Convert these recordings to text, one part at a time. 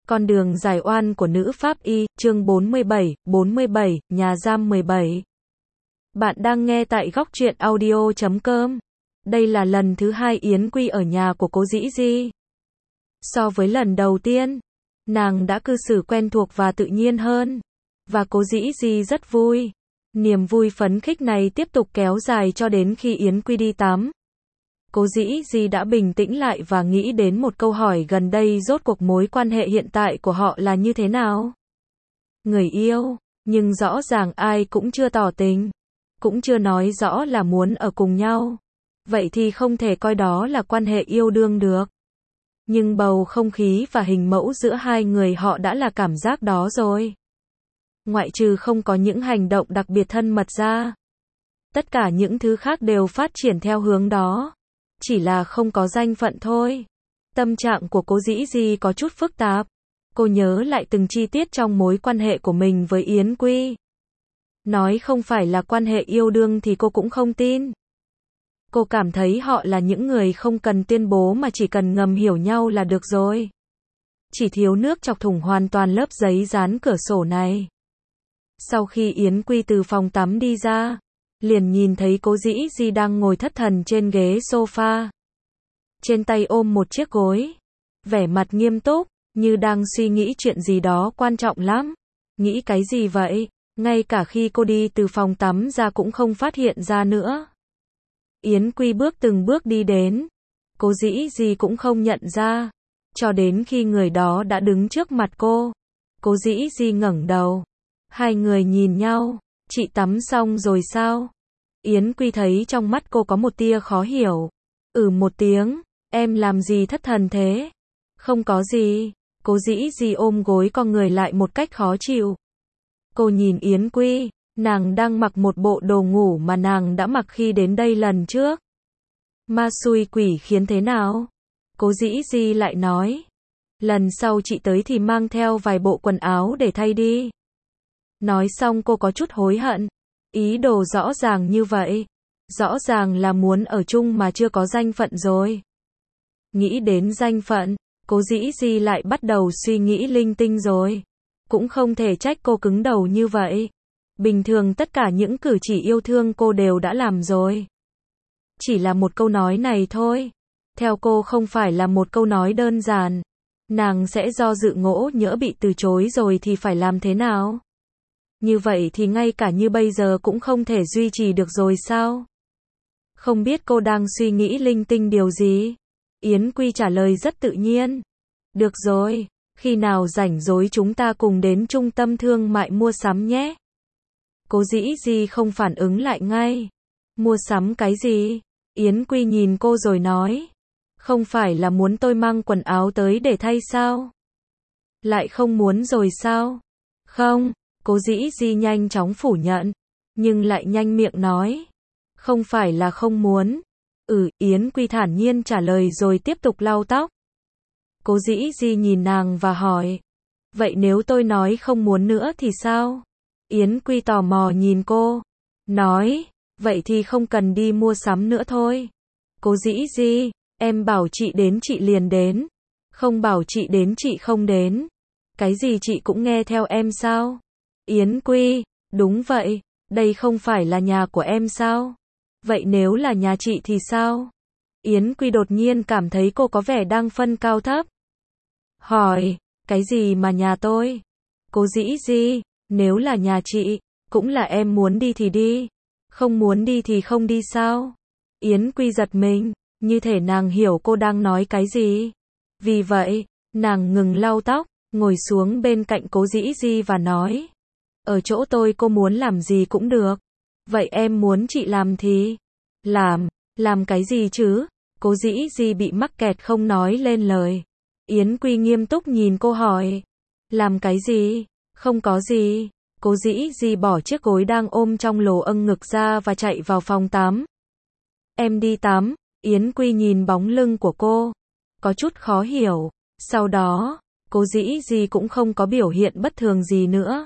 Con đường giải oan của nữ pháp y, chương 47, nhà giam 17. Bạn đang nghe tại góc truyện audio.com. Đây là lần thứ 2 Yến Quy ở nhà của cố Dĩ Di. So với lần đầu tiên, nàng đã cư xử quen thuộc và tự nhiên hơn. Và cố Dĩ Di rất vui. Niềm vui phấn khích này tiếp tục kéo dài cho đến khi Yến Quy đi tắm. Cố Dĩ Di đã bình tĩnh lại và nghĩ đến một câu hỏi gần đây, rốt cuộc mối quan hệ hiện tại của họ là như thế nào? Người yêu, nhưng rõ ràng ai cũng chưa tỏ tình, cũng chưa nói rõ là muốn ở cùng nhau. Vậy thì không thể coi đó là quan hệ yêu đương được. Nhưng bầu không khí và hình mẫu giữa hai người họ đã là cảm giác đó rồi. Ngoại trừ không có những hành động đặc biệt thân mật ra, tất cả những thứ khác đều phát triển theo hướng đó. Chỉ là không có danh phận thôi. Tâm trạng của cố Dĩ Di có chút phức tạp. Cô nhớ lại từng chi tiết trong mối quan hệ của mình với Yến Quy. Nói không phải là quan hệ yêu đương thì cô cũng không tin. Cô cảm thấy họ là những người không cần tuyên bố mà chỉ cần ngầm hiểu nhau là được rồi. Chỉ thiếu nước chọc thủng hoàn toàn lớp giấy dán cửa sổ này. Sau khi Yến Quy từ phòng tắm đi ra, liền nhìn thấy cố Dĩ Di đang ngồi thất thần trên ghế sofa. Trên tay ôm một chiếc gối. Vẻ mặt nghiêm túc, như đang suy nghĩ chuyện gì đó quan trọng lắm. Nghĩ cái gì vậy? Ngay cả khi cô đi từ phòng tắm ra cũng không phát hiện ra nữa. Yến Quy bước từng bước đi đến. Cố Dĩ Di cũng không nhận ra. Cho đến khi người đó đã đứng trước mặt cô. Cố Dĩ Di ngẩng đầu. Hai người nhìn nhau. Chị tắm xong rồi sao? Yến Quy thấy trong mắt cô có một tia khó hiểu. Một tiếng, em làm gì thất thần thế? Không có gì. Cố Dĩ Di ôm gối con người lại một cách khó chịu. Cô nhìn Yến Quy, nàng đang mặc một bộ đồ ngủ mà nàng đã mặc khi đến đây lần trước. Ma xui quỷ khiến thế nào? Cố Dĩ Di lại nói. Lần sau chị tới thì mang theo vài bộ quần áo để thay đi. Nói xong cô có chút hối hận. Ý đồ rõ ràng như vậy. Rõ ràng là muốn ở chung mà chưa có danh phận rồi. Nghĩ đến danh phận, cố Dĩ Di lại bắt đầu suy nghĩ linh tinh rồi. Cũng không thể trách cô cứng đầu như vậy. Bình thường tất cả những cử chỉ yêu thương cô đều đã làm rồi. Chỉ là một câu nói này thôi. Theo cô không phải là một câu nói đơn giản. Nàng sẽ do dự ngỗ nhỡ bị từ chối rồi thì phải làm thế nào? Như vậy thì ngay cả như bây giờ cũng không thể duy trì được rồi sao? Không biết cô đang suy nghĩ linh tinh điều gì? Yến Quy trả lời rất tự nhiên. Được rồi, khi nào rảnh rỗi chúng ta cùng đến trung tâm thương mại mua sắm nhé. Cố Dĩ Di không phản ứng lại ngay. Mua sắm cái gì? Yến Quy nhìn cô rồi nói. Không phải là muốn tôi mang quần áo tới để thay sao? Lại không muốn rồi sao? Không. Cố Dĩ Di nhanh chóng phủ nhận, nhưng lại nhanh miệng nói. Không phải là không muốn. Yến Quy thản nhiên trả lời rồi tiếp tục lau tóc. Cố Dĩ Di nhìn nàng và hỏi. Vậy nếu tôi nói không muốn nữa thì sao? Yến Quy tò mò nhìn cô. Nói, vậy thì không cần đi mua sắm nữa thôi. Cố Dĩ Di, em bảo chị đến chị liền đến. Không bảo chị đến chị không đến. Cái gì chị cũng nghe theo em sao? Yến Quy, đúng vậy, đây không phải là nhà của em sao? Vậy nếu là nhà chị thì sao? Yến Quy đột nhiên cảm thấy cô có vẻ đang phân cao thấp. Hỏi, cái gì mà nhà tôi? Cố Dĩ Di, nếu là nhà chị, cũng là em muốn đi thì đi, không muốn đi thì không đi sao? Yến Quy giật mình, như thể nàng hiểu cô đang nói cái gì. Vì vậy, nàng ngừng lau tóc, ngồi xuống bên cạnh Cố Dĩ Di và nói. Ở chỗ tôi cô muốn làm gì cũng được. Vậy em muốn chị làm thì làm cái gì chứ? Cố Dĩ Di bị mắc kẹt không nói lên lời. Yến Quy nghiêm túc nhìn cô hỏi. Làm cái gì? Không có gì. Cố Dĩ Di bỏ chiếc gối đang ôm trong lồ âng ngực ra và chạy vào phòng tắm. Em đi tắm. Yến Quy nhìn bóng lưng của cô, có chút khó hiểu. Sau đó, Cố Dĩ Di cũng không có biểu hiện bất thường gì nữa.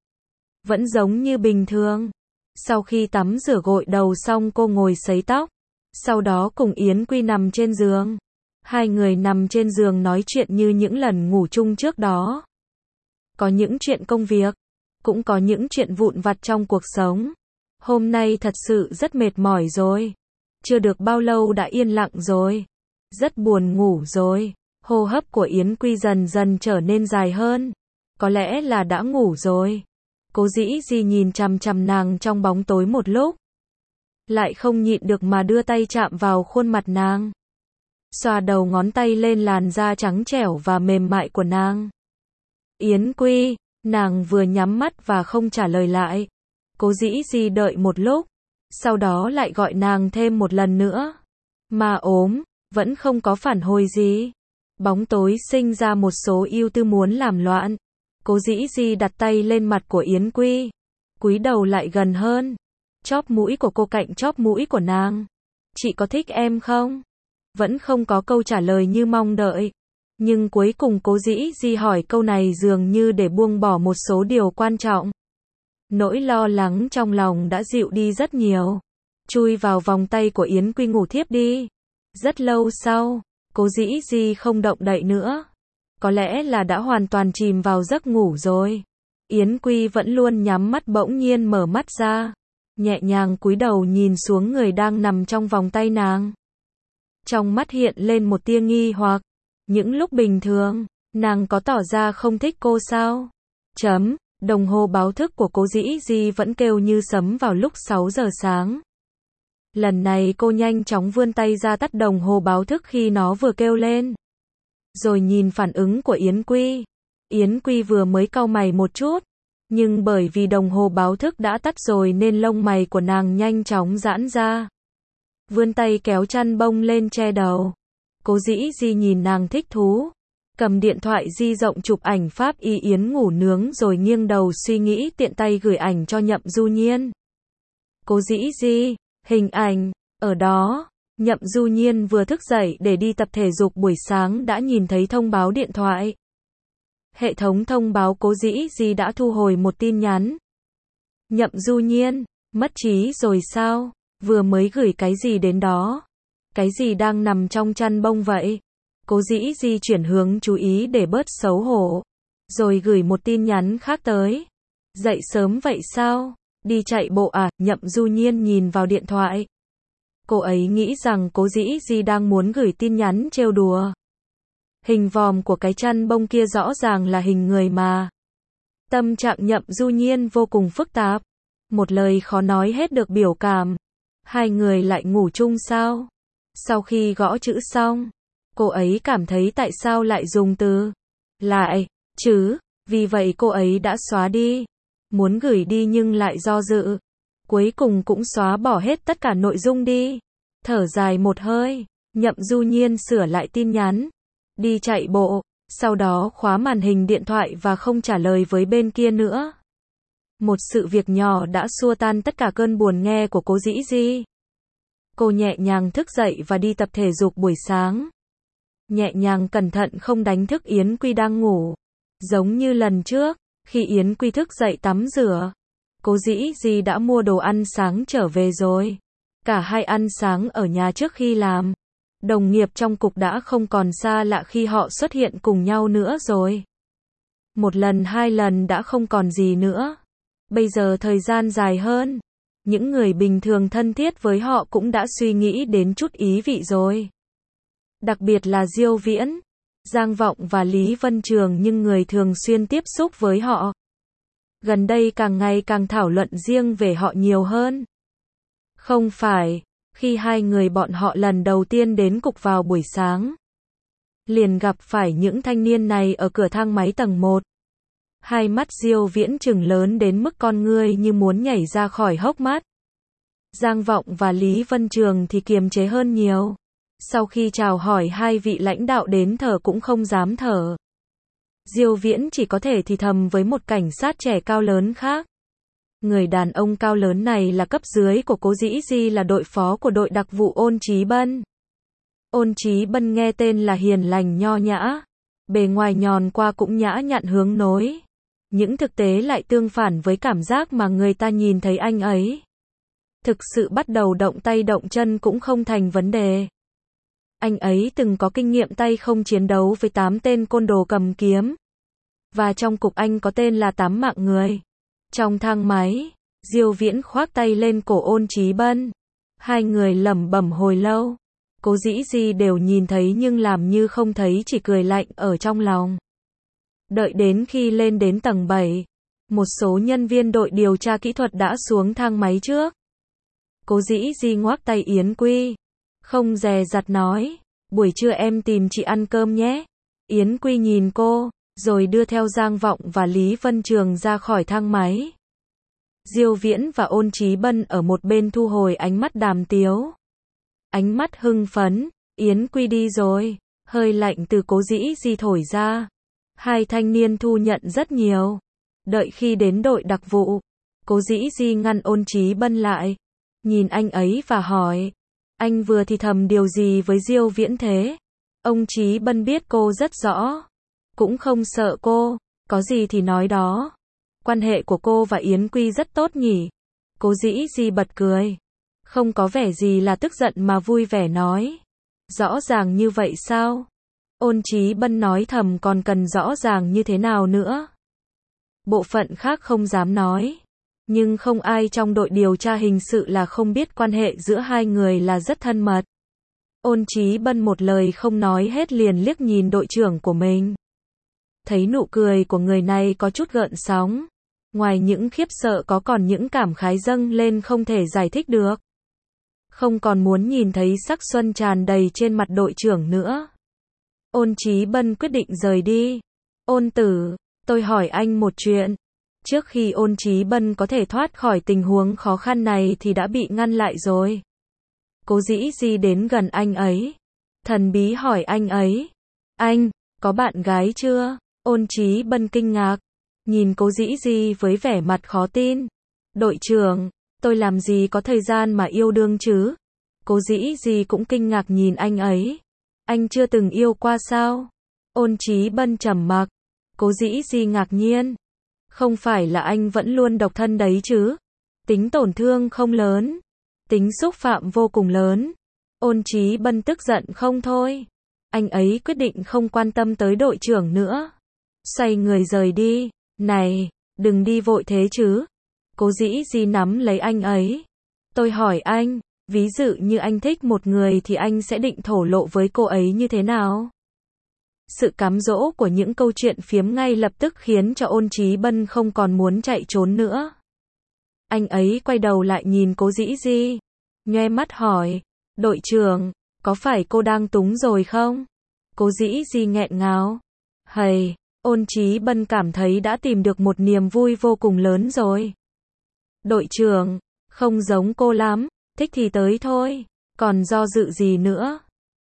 Vẫn giống như bình thường. Sau khi tắm rửa gội đầu xong cô ngồi sấy tóc. Sau đó cùng Yến Quy nằm trên giường. Hai người nằm trên giường nói chuyện như những lần ngủ chung trước đó. Có những chuyện công việc, cũng có những chuyện vụn vặt trong cuộc sống. Hôm nay thật sự rất mệt mỏi rồi. Chưa được bao lâu đã yên lặng rồi. Rất buồn ngủ rồi. Hô hấp của Yến Quy dần dần trở nên dài hơn. Có lẽ là đã ngủ rồi. Cố dĩ di nhìn chằm chằm nàng trong bóng tối một lúc. Lại không nhịn được mà đưa tay chạm vào khuôn mặt nàng. Xoa đầu ngón tay lên làn da trắng trẻo và mềm mại của nàng. Yến Quy, nàng vừa nhắm mắt và không trả lời lại. Cố dĩ di đợi một lúc. Sau đó lại gọi nàng thêm một lần nữa. Mà ốm, vẫn không có phản hồi gì. Bóng tối sinh ra một số ưu tư muốn làm loạn. Cố dĩ di đặt tay lên mặt của Yến Quy. Cúi đầu lại gần hơn. Chóp mũi của cô cạnh chóp mũi của nàng. Chị có thích em không? Vẫn không có câu trả lời như mong đợi. Nhưng cuối cùng cố dĩ di hỏi câu này dường như để buông bỏ một số điều quan trọng. Nỗi lo lắng trong lòng đã dịu đi rất nhiều. Chui vào vòng tay của Yến Quy ngủ thiếp đi. Rất lâu sau, cố dĩ di không động đậy nữa. Có lẽ là đã hoàn toàn chìm vào giấc ngủ rồi. Yến Quy vẫn luôn nhắm mắt bỗng nhiên mở mắt ra. Nhẹ nhàng cúi đầu nhìn xuống người đang nằm trong vòng tay nàng. Trong mắt hiện lên một tia nghi hoặc. Những lúc bình thường, nàng có tỏ ra không thích cô sao? Đồng hồ báo thức của cố dĩ di vẫn kêu như sấm vào lúc 6 giờ sáng. Lần này cô nhanh chóng vươn tay ra tắt đồng hồ báo thức khi nó vừa kêu lên. Rồi nhìn phản ứng của Yến Quy. Yến Quy vừa mới cau mày một chút. Nhưng bởi vì đồng hồ báo thức đã tắt rồi nên lông mày của nàng nhanh chóng giãn ra. Vươn tay kéo chăn bông lên che đầu. Cố dĩ di nhìn nàng thích thú. Cầm điện thoại di động chụp ảnh pháp y Yến ngủ nướng rồi nghiêng đầu suy nghĩ tiện tay gửi ảnh cho Nhậm Du Nhiên. Cố dĩ di, hình ảnh, ở đó, Nhậm Du Nhiên vừa thức dậy để đi tập thể dục buổi sáng đã nhìn thấy thông báo điện thoại. Hệ thống thông báo cố dĩ di đã thu hồi một tin nhắn. Nhậm Du Nhiên, mất trí rồi sao? Vừa mới gửi cái gì đến đó? Cái gì đang nằm trong chăn bông vậy? Cố dĩ di chuyển hướng chú ý để bớt xấu hổ. Rồi gửi một tin nhắn khác tới. Dậy sớm vậy sao? Đi chạy bộ à? Nhậm Du Nhiên nhìn vào điện thoại. Cô ấy nghĩ rằng cố dĩ di đang muốn gửi tin nhắn trêu đùa. Hình vòm của cái chăn bông kia rõ ràng là hình người mà. Tâm trạng Nhậm Du Nhiên vô cùng phức tạp. Một lời khó nói hết được biểu cảm. Hai người lại ngủ chung sao? Sau khi gõ chữ xong, cô ấy cảm thấy tại sao lại dùng từ lại chứ, vì vậy cô ấy đã xóa đi. Muốn gửi đi nhưng lại do dự. Cuối cùng cũng xóa bỏ hết tất cả nội dung đi. Thở dài một hơi, Nhậm Du Nhiên sửa lại tin nhắn. Đi chạy bộ, sau đó khóa màn hình điện thoại và không trả lời với bên kia nữa. Một sự việc nhỏ đã xua tan tất cả cơn buồn nghe của cố dĩ di. Cô nhẹ nhàng thức dậy và đi tập thể dục buổi sáng. Nhẹ nhàng cẩn thận không đánh thức Yến Quy đang ngủ. Giống như lần trước, khi Yến Quy thức dậy tắm rửa, cố dĩ di đã mua đồ ăn sáng trở về rồi. Cả hai ăn sáng ở nhà trước khi làm. Đồng nghiệp trong cục đã không còn xa lạ khi họ xuất hiện cùng nhau nữa rồi. Một lần hai lần đã không còn gì nữa. Bây giờ thời gian dài hơn. Những người bình thường thân thiết với họ cũng đã suy nghĩ đến chút ý vị rồi. Đặc biệt là Diêu Viễn, Giang Vọng và Lý Vân Trường nhưng người thường xuyên tiếp xúc với họ. Gần đây càng ngày càng thảo luận riêng về họ nhiều hơn. Không phải, khi hai người bọn họ lần đầu tiên đến cục vào buổi sáng, liền gặp phải những thanh niên này ở cửa thang máy tầng 1. Hai mắt Diêu Viễn trừng lớn đến mức con ngươi như muốn nhảy ra khỏi hốc mắt. Giang Vọng và Lý Vân Trường thì kiềm chế hơn nhiều. Sau khi chào hỏi hai vị lãnh đạo đến thở cũng không dám thở. Diêu Viễn chỉ có thể thì thầm với một cảnh sát trẻ cao lớn khác. Người đàn ông cao lớn này là cấp dưới của cố dĩ di, là đội phó của đội đặc vụ Ôn Chí Bân. Ôn Chí Bân nghe tên là hiền lành nho nhã. Bề ngoài nhòn qua cũng nhã nhặn hướng nối. Nhưng thực tế lại tương phản với cảm giác mà người ta nhìn thấy anh ấy. Thực sự bắt đầu động tay động chân cũng không thành vấn đề. Anh ấy từng có kinh nghiệm tay không chiến đấu với 8 tên côn đồ cầm kiếm. Và trong cục anh có tên là 8 mạng người. Trong thang máy, Diêu Viễn khoác tay lên cổ Ôn Chí Bân. Hai người lẩm bẩm hồi lâu. Cố Dĩ Di đều nhìn thấy nhưng làm như không thấy, chỉ cười lạnh ở trong lòng. Đợi đến khi lên đến tầng 7, một số nhân viên đội điều tra kỹ thuật đã xuống thang máy trước. Cố Dĩ Di ngoắc tay Yến Quy, không dè dặt nói, buổi trưa em tìm chị ăn cơm nhé. Yến Quy nhìn cô, rồi đưa theo Giang Vọng và Lý Vân Trường ra khỏi thang máy. Diêu Viễn và Ôn Chí Bân ở một bên thu hồi ánh mắt đàm tiếu. Ánh mắt hưng phấn, Yến Quy đi rồi, hơi lạnh từ Cố Dĩ Di thổi ra. Hai thanh niên thu nhận rất nhiều. Đợi khi đến đội đặc vụ, Cố Dĩ Di ngăn Ôn Chí Bân lại, nhìn anh ấy và hỏi, anh vừa thì thầm điều gì với Diêu Viễn thế? Ông Chí Bân biết cô rất rõ, cũng không sợ cô, có gì thì nói đó. Quan hệ của cô và Yến Quy rất tốt nhỉ? Cố Dĩ Di bật cười, không có vẻ gì là tức giận mà vui vẻ nói, rõ ràng như vậy sao? Ôn Chí Bân nói thầm, còn cần rõ ràng như thế nào nữa? Bộ phận khác không dám nói, nhưng không ai trong đội điều tra hình sự là không biết quan hệ giữa hai người là rất thân mật. Ôn Chí Bân một lời không nói hết liền liếc nhìn đội trưởng của mình. Thấy nụ cười của người này có chút gợn sóng, ngoài những khiếp sợ có còn những cảm khái dâng lên không thể giải thích được. Không còn muốn nhìn thấy sắc xuân tràn đầy trên mặt đội trưởng nữa. Ôn Chí Bân quyết định rời đi. Ôn tử, tôi hỏi anh một chuyện. Trước khi Ôn Chí Bân có thể thoát khỏi tình huống khó khăn này thì đã bị ngăn lại rồi. Cố Dĩ Di đến gần anh ấy, thần bí hỏi anh ấy, anh, có bạn gái chưa? Ôn Chí Bân kinh ngạc, nhìn Cố Dĩ Di với vẻ mặt khó tin. Đội trưởng, tôi làm gì có thời gian mà yêu đương chứ? Cố Dĩ Di cũng kinh ngạc nhìn anh ấy. Anh chưa từng yêu qua sao? Ôn Chí Bân trầm mặc. Cố Dĩ Di ngạc nhiên. Không phải là anh vẫn luôn độc thân đấy chứ? Tính tổn thương không lớn, tính xúc phạm vô cùng lớn. Ôn Chí Bân tức giận không thôi. Anh ấy quyết định không quan tâm tới đội trưởng nữa. Xoay người rời đi. Này, đừng đi vội thế chứ. Cố Dĩ Di nắm lấy anh ấy. Tôi hỏi anh, ví dụ như anh thích một người thì anh sẽ định thổ lộ với cô ấy như thế nào? Sự cám dỗ của những câu chuyện phiếm ngay lập tức khiến cho Ôn Chí Bân không còn muốn chạy trốn nữa. Anh ấy quay đầu lại nhìn Cố Dĩ Di, nhoe mắt hỏi, đội trưởng, có phải cô đang túng rồi không? Cố Dĩ Di nghẹn ngào. Hầy, Ôn Chí Bân cảm thấy đã tìm được một niềm vui vô cùng lớn rồi. Đội trưởng, không giống cô lắm, thích thì tới thôi, còn do dự gì nữa?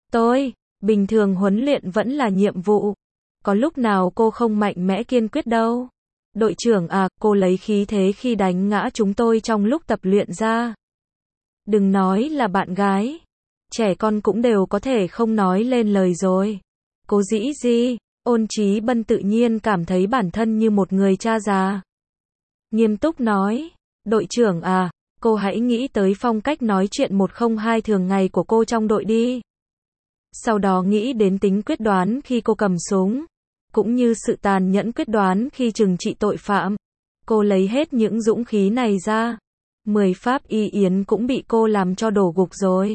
Bình thường huấn luyện vẫn là nhiệm vụ. Có lúc nào cô không mạnh mẽ kiên quyết đâu. Đội trưởng à, cô lấy khí thế khi đánh ngã chúng tôi trong lúc tập luyện ra. Đừng nói là bạn gái, trẻ con cũng đều có thể không nói lên lời rồi. Cố Dĩ Di, Ôn Chí Bân tự nhiên cảm thấy bản thân như một người cha già. Nghiêm túc nói, đội trưởng à, cô hãy nghĩ tới phong cách nói chuyện 102 thường ngày của cô trong đội đi. Sau đó nghĩ đến tính quyết đoán khi cô cầm súng, cũng như sự tàn nhẫn quyết đoán khi trừng trị tội phạm. Cô lấy hết những dũng khí này ra. 10 pháp y Yến cũng bị cô làm cho đổ gục rồi.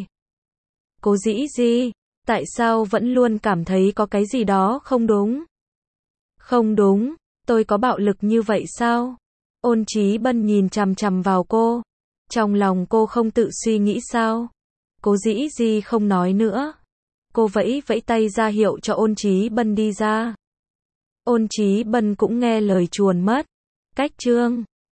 Cố Dĩ Di, tại sao vẫn luôn cảm thấy có cái gì đó không đúng? Không đúng, tôi có bạo lực như vậy sao? Ôn Chí Bân nhìn chằm chằm vào cô. Trong lòng cô không tự suy nghĩ sao? Cố Dĩ Di không nói nữa. Cô vẫy vẫy tay ra hiệu cho Ôn Chí Bân đi ra. Ôn Chí Bân cũng nghe lời chuồn mất. Cách chương